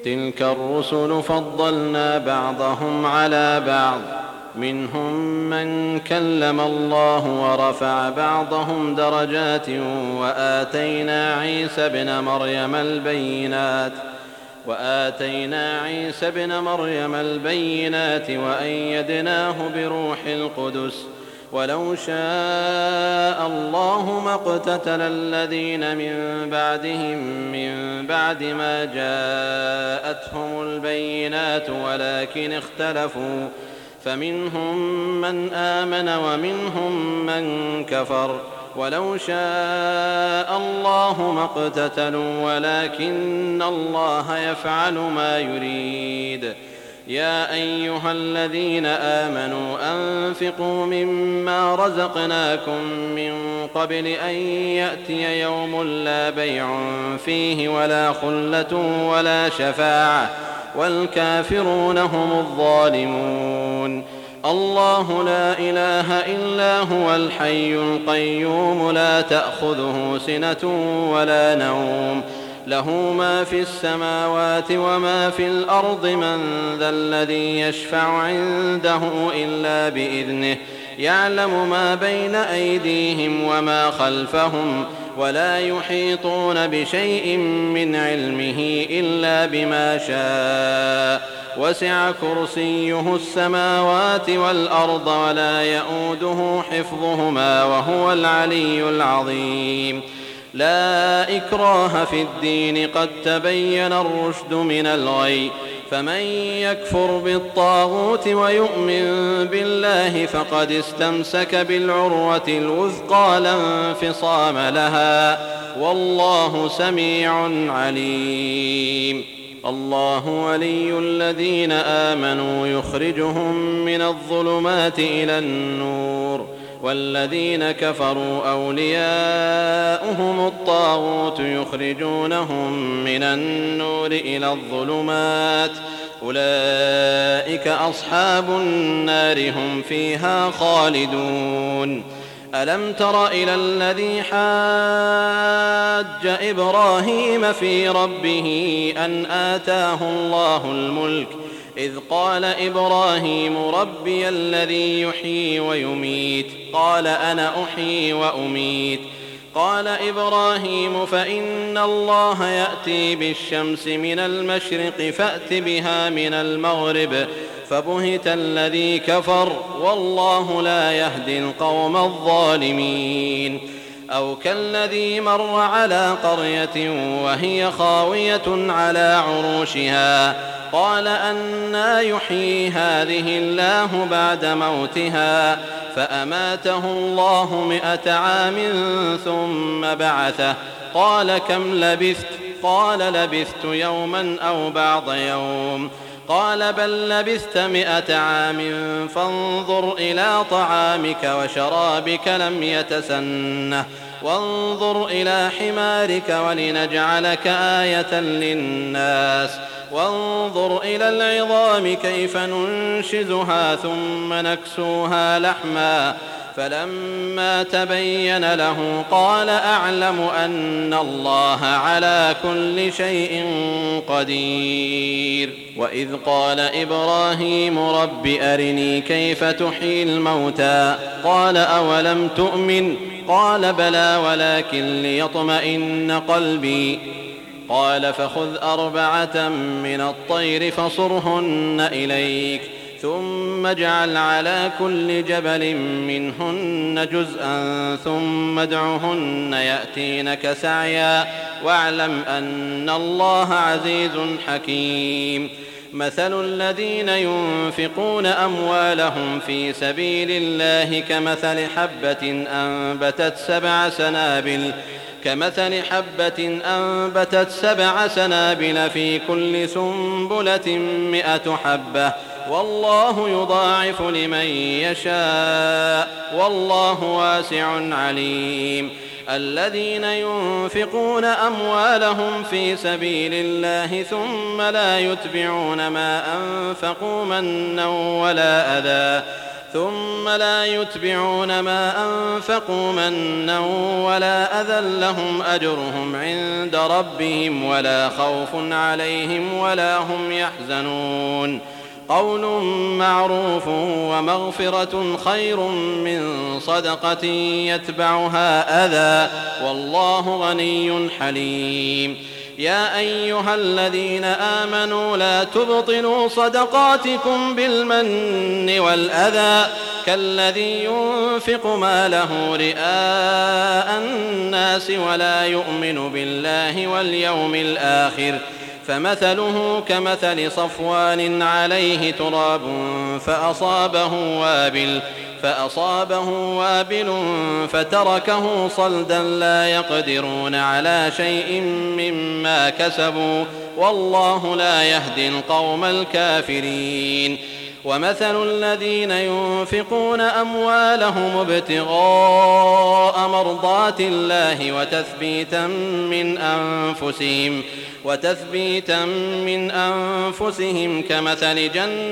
تلك الرسل فضلنا بعضهم على بعض منهم من كلم الله ورفع بعضهم درجات وآتينا عيسى ابن مريم البينات وأيدناه بروح القدس ولو شاء الله ما اقتتل الذين من بعدهم من بعد ما جاءتهم البينات ولكن اختلفوا فمنهم من آمن ومنهم من كفر ولو شاء الله ما اقتتلوا ولكن الله يفعل ما يريد. يا أيها الذين آمنوا أنفقوا مما رزقناكم من قبل أن يأتي يوم لا بيع فيه ولا خلة ولا شفاعة والكافرون هم الظالمون. الله لا إله إلا هو الحي القيوم لا تأخذه سنة ولا نوم له ما في السماوات وما في الأرض من ذا الذي يشفع عنده إلا بإذنه يعلم ما بين أيديهم وما خلفهم ولا يحيطون بشيء من علمه إلا بما شاء وسع كرسيه السماوات والأرض ولا يؤوده حفظهما وهو العلي العظيم. لا إكراه في الدين قد تبين الرشد من الغي فمن يكفر بالطاغوت ويؤمن بالله فقد استمسك بالعروة الوثقى لا انفصام لها والله سميع عليم. الله ولي الذين آمنوا يخرجهم من الظلمات إلى النور والذين كفروا أولياؤهم الطاغوت يخرجونهم من النور إلى الظلمات أولئك أصحاب النار هم فيها خالدون. ألم تر إلى الذي حاج إبراهيم في ربه أن آتاه الله الملك إذ قال إبراهيم ربي الذي يحيي ويميت قال أنا أحيي وأميت قال إبراهيم فإن الله يأتي بالشمس من المشرق فأت بها من المغرب فبهت الذي كفر والله لا يهدي القوم الظالمين. أو كالذي مر على قرية وهي خاوية على عروشها قال أنى يحيي هذه الله بعد موتها فأماته الله 100 عام ثم بعثه قال كم لبثت قال لبثت يوما أو بعض يوم قال بل لبثت 100 عام فانظر إلى طعامك وشرابك لم يتسنه وانظر إلى حمارك ولنجعلك آية للناس وانظر إلى العظام كيف ننشزها ثم نكسوها لحما فلما تبين له قال أعلم أن الله على كل شيء قدير. وإذ قال إبراهيم رب أرني كيف تحيي الموتى قال أولم تؤمن قال بلى ولكن ليطمئن قلبي قال فخذ 4 من الطير فصرهن إليك ثم اجعل على كل جبل منهن جزءا ثم ادعهن يأتينك سعيا واعلم أن الله عزيز حكيم. مثل الذين ينفقون أموالهم في سبيل الله كمثل حبة أنبتت 7 سنابل في كل سنبلة 100 حبة والله يضاعف لمن يشاء والله واسع عليم. الذين ينفقون أموالهم في سبيل الله ثم لا يتبعون ما أنفقوا منا ولا أذى ثم لا يتبعون ما أنفقوا منا ولا أذى لهم أجرهم عند ربهم ولا خوف عليهم ولا هم يحزنون. قول معروف ومغفرة خير من صدقة يتبعها أذى والله غني حليم. يا أيها الذين آمنوا لا تبطلوا صدقاتكم بالمن والأذى كالذي ينفق ماله رئاء الناس ولا يؤمن بالله واليوم الآخر فمثله كمثل صفوان عليه تراب فأصابه وابل فتركه صلدا لا يقدرون على شيء مما كسبوا والله لا يهدي القوم الكافرين. ومثل الذين ينفقون أموالهم ابتغاء مرضات الله وتثبيتا من أنفسهم كمثل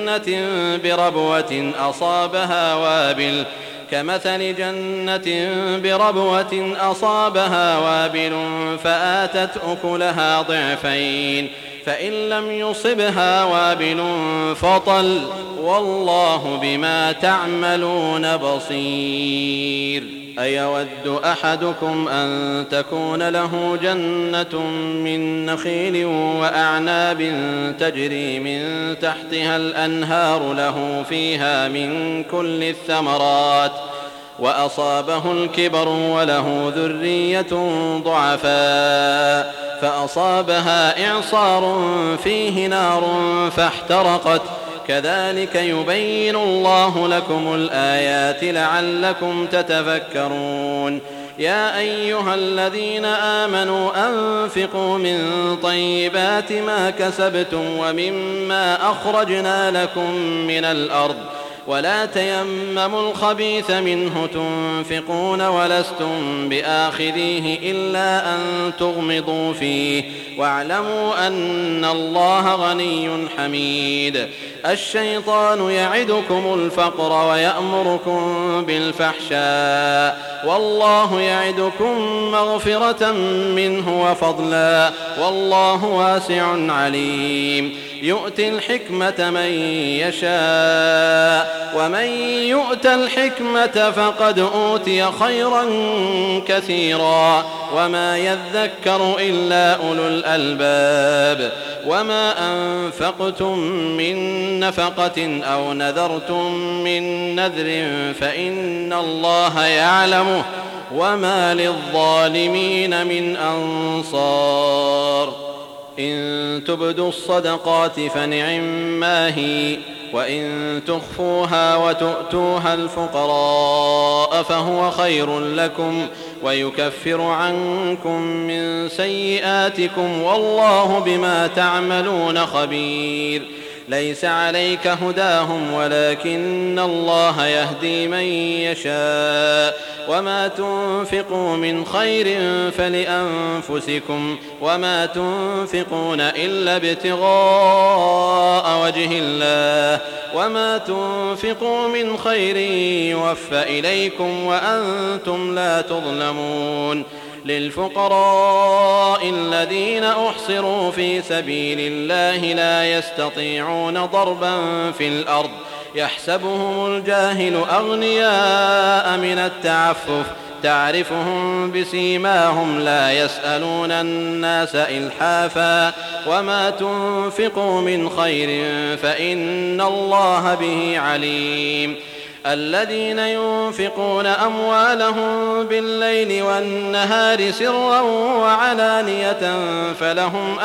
جنة بربوة أصابها وابل فآتت أكلها ضعفين فإن لم يصبها وابل فطل والله بما تعملون بصير. أيود أحدكم أن تكون له جنة من نخيل وأعناب تجري من تحتها الأنهار له فيها من كل الثمرات وأصابه الكبر وله ذرية ضعفاء فأصابها إعصار فيه نار فاحترقت كذلك يبين الله لكم الآيات لعلكم تتفكرون. يا أيها الذين آمنوا أنفقوا من طيبات ما كسبتم ومما أخرجنا لكم من الأرض ولا تيمموا الخبيث منه تنفقون ولستم بآخذيه إلا أن تغمضوا فيه واعلموا أن الله غني حميد. الشيطان يعدكم الفقر ويأمركم بالفحشاء والله يعدكم مغفرة منه وفضلا والله واسع عليم. يؤتي الحكمة من يشاء ومن يؤت الحكمة فقد أوتي خيرا كثيرا وما يذكر إلا أولو الألباب. وما أنفقتم من نفقة أو نذرتم من نذر فإن الله يعلمه وما للظالمين من أنصار. إن تبدوا الصدقات فنعما هي وإن تخفوها وتؤتوها الفقراء فهو خير لكم ويكفر عنكم من سيئاتكم والله بما تعملون خبير. ليس عليك هداهم ولكن الله يهدي من يشاء وما تنفقوا من خير فلأنفسكم وما تنفقون إلا ابتغاء وجه الله وما تنفقوا من خير يوفى إليكم وأنتم لا تظلمون. للفقراء الذين أحصروا في سبيل الله لا يستطيعون ضربا في الأرض يحسبهم الجاهل أغنياء من التعفف تعرفهم بسيماهم لا يسألون الناس إلحافا وما تنفقوا من خير فإن الله به عليم. الذين ينفقون أموالهم بالليل والنهار سرا وعلانية فلهم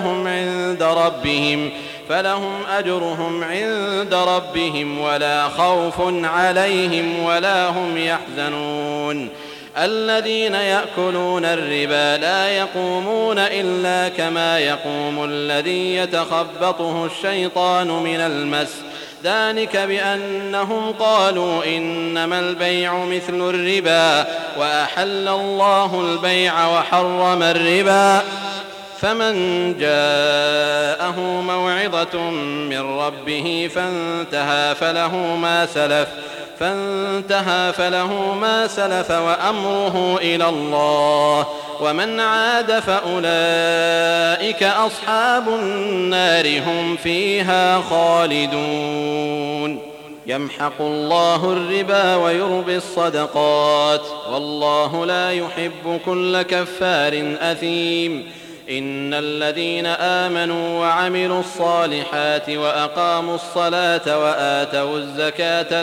أجرهم عند ربهم ولا خوف عليهم ولا هم يحزنون. الذين يأكلون الربا لا يقومون إلا كما يقوم الذي يتخبطه الشيطان من المس ذلك بأنهم قالوا إنما البيع مثل الربا وأحل الله البيع وحرم الربا. فمن جاءه موعظة من ربه فانتهى فانتهى فله ما سلف وأمره إلى الله، ومن عاد فأولئك أصحاب النار هم فيها خالدون. يمحق الله الربا ويربي الصدقات، والله لا يحب كل كفار أثيم. إن الذين آمنوا وعملوا الصالحات وأقاموا الصلاة وآتوا الزكاة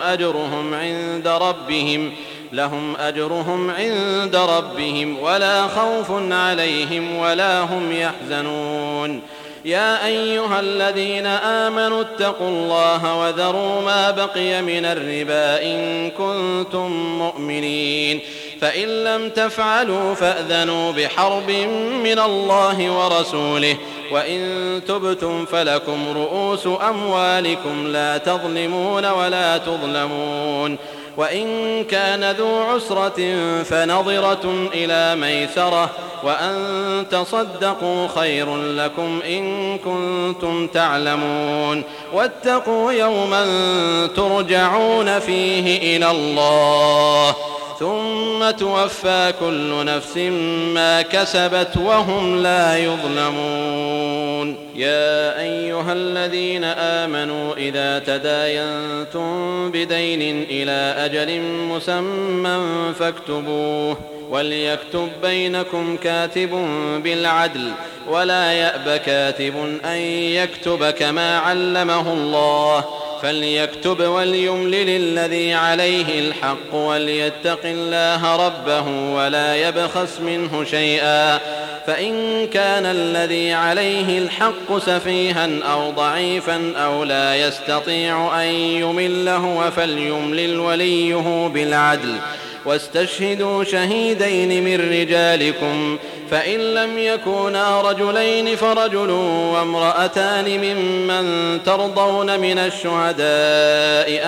لهم أجرهم عند ربهم ولا خوف عليهم ولا هم يحزنون. يا أيها الذين آمنوا اتقوا الله وذروا ما بقي من الربا إن كنتم مؤمنين، فإن لم تفعلوا فأذنوا بحرب من الله ورسوله، وإن تبتم فلكم رؤوس أموالكم لا تظلمون ولا تظلمون. وإن كان ذو عسرة فنظرة إلى ميسرة، وأن تصدقوا خير لكم إن كنتم تعلمون. واتقوا يوما ترجعون فيه إلى الله ثم توفى كل نفس ما كسبت وهم لا يظلمون. يا أيها الذين آمنوا إذا تداينتم بدين إلى أجل مسمى فاكتبوه، وليكتب بينكم كاتب بالعدل، ولا يأب كاتب أن يكتب كما علمه الله، فليكتب وليملل الذي عليه الحق وليتق الله ربه ولا يبخس منه شيئا، فإن كان الذي عليه الحق سفيها أو ضعيفا أو لا يستطيع أن يمل هو فليملل وليه بالعدل، واستشهدوا شهيدين من رجالكم، فإن لم يكونا رجلين فرجل وامرأتان ممن ترضون من الشهداء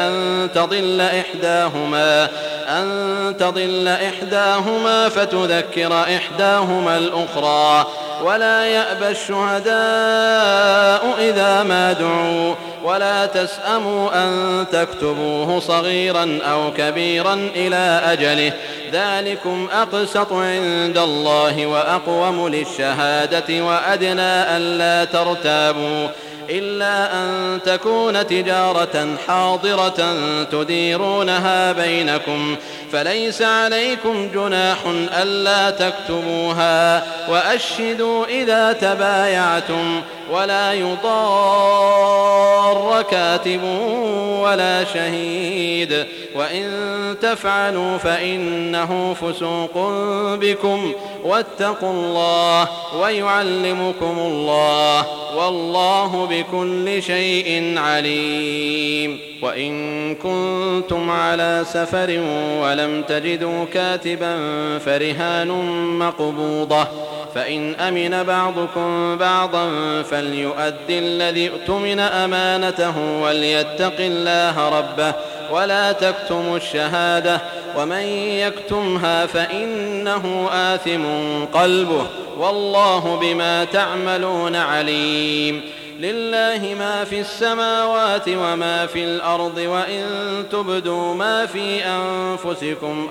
أن تضل إحداهما فتذكر إحداهما الأخرى، ولا يأبى الشهداء إذا ما دعوا، ولا تسأموا أن تكتبوه صغيرا أو كبيرا إلى أجله، ذلكم أقسط عند الله وأقوم للشهادة وأدنى ألا ترتابوا، إلا أن تكون تجارة حاضرة تديرونها بينكم، فليس عليكم جناح ألا تكتبوها، وأشهدوا إذا تبايعتم، ولا يضار كاتب ولا شهيد، وإن تفعلوا فإنه فسوق بكم، واتقوا الله ويعلمكم الله، والله بكل شيء عليم. وإن كنتم على سفر ولم تجدوا كاتبا فرهان مقبوضة، فإن أمن بعضكم بعضا فليؤدي الذي اؤتمن أمانته وليتق الله ربه ولا تكتموا الشهادة، ومن يكتمها فإنه آثم قلبه، والله بما تعملون عليم. لله ما في السماوات وما في الأرض، وإن تبدوا ما في أنفسكم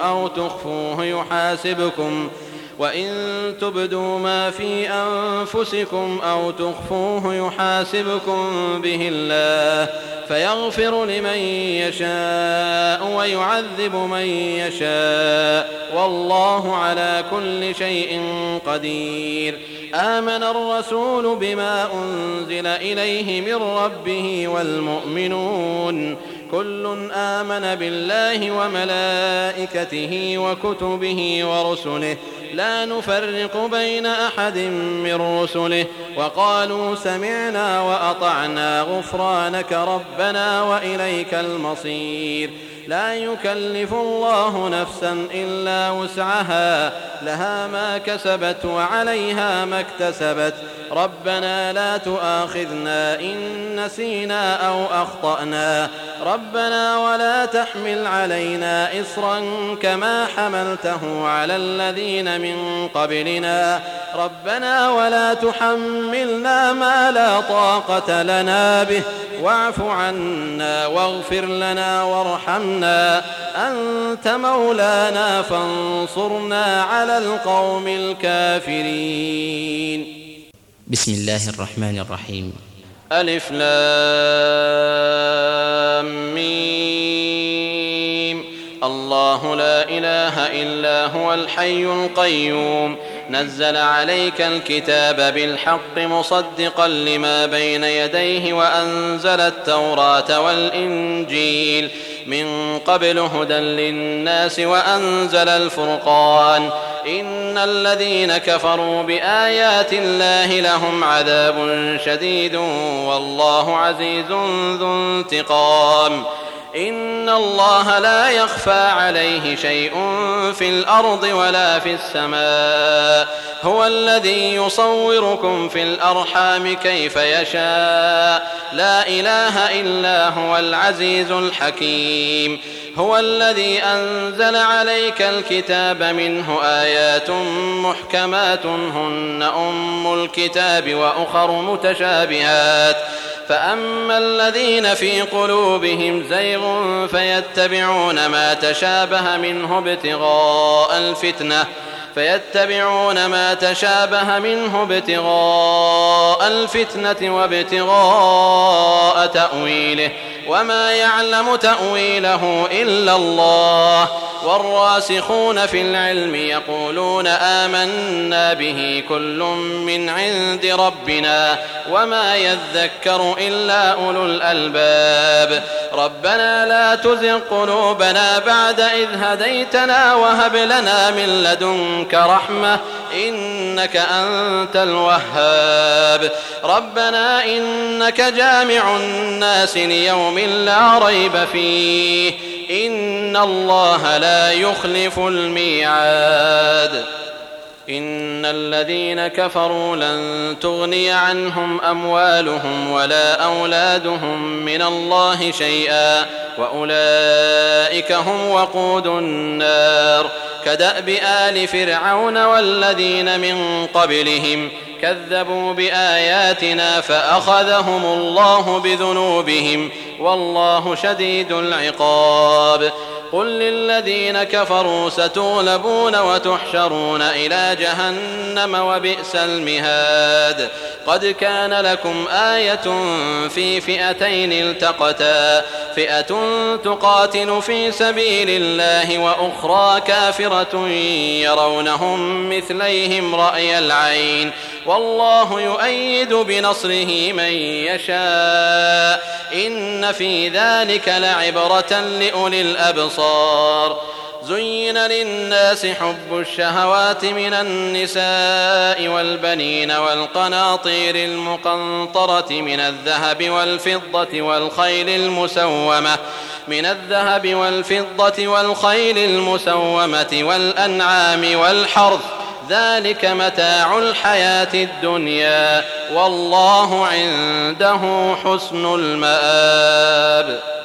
أو تخفوه يحاسبكم به الله، فيغفر لمن يشاء ويعذب من يشاء، والله على كل شيء قدير. آمن الرسول بما أنزل إليه من ربه والمؤمنون كل آمن بالله وملائكته وكتبه ورسله لا نفرق بين أحد من رسله، وقالوا سمعنا وأطعنا غفرانك ربنا وإليك المصير. لا يكلف الله نفسا إلا وسعها، لها ما كسبت وعليها ما اكتسبت. ربنا لا تؤاخذنا إن نسينا أو أخطأنا، ربنا ولا تحمل علينا إصرا كما حملته على الذين من قبلنا، ربنا ولا تحملنا ما لا طاقة لنا به، واعف عنا واغفر لنا وارحمنا عنا أنت مولانا فانصرنا على القوم الكافرين. بسم الله الرحمن الرحيم. ألف لام ميم. الله لا إله إلا هو الحي القيوم نزل عليك الكتاب بالحق مصدقا لما بين يديه وأنزل التوراة والإنجيل من قبل هدى للناس وأنزل الفرقان إن الذين كفروا بآيات الله لهم عذاب شديد والله عزيز ذو انتقام. إن الله لا يخفى عليه شيء في الأرض ولا في السماء هو الذي يصوركم في الأرحام كيف يشاء لا إله إلا هو العزيز الحكيم. هو الذي أنزل عليك الكتاب منه آيات محكمات هن أم الكتاب وأخر متشابهات فأما الذين في قلوبهم زيغ فيتبعون ما تشابه منه ابتغاء الفتنة وابتغاء تأويله وما يعلم تأويله إلا الله والراسخون في العلم يقولون آمنا به كل من عند ربنا وما يذكر إلا أولو الألباب. ربنا لا تزغ قلوبنا بعد إذ هديتنا وهب لنا من لدنك رحمة إنك أنت الوهاب. ربنا إنك جامع الناس ليوم لا ريب فيه إن الله لا يخلف الميعاد. إن الذين كفروا لن تغني عنهم أموالهم ولا أولادهم من الله شيئا وأولئك هم وقود النار كدأب آل فرعون والذين من قبلهم كذبوا بآياتنا فأخذهم الله بذنوبهم والله شديد العقاب. قل للذين كفروا ستغلبون وتحشرون إلى جهنم وبئس المهاد. قد كان لكم آية في فئتين التقتا فئة تقاتل في سبيل الله وأخرى كافرة يرونهم مثليهم رأي العين والله يؤيد بنصره من يشاء إن في ذلك لعبرة لأولي الأبصار. زين للناس حب الشهوات من النساء والبنين والقناطير المقنطرة من الذهب والخيل المسومة والأنعام والحرث ذلك متاع الحياة الدنيا والله عنده حسن المآب.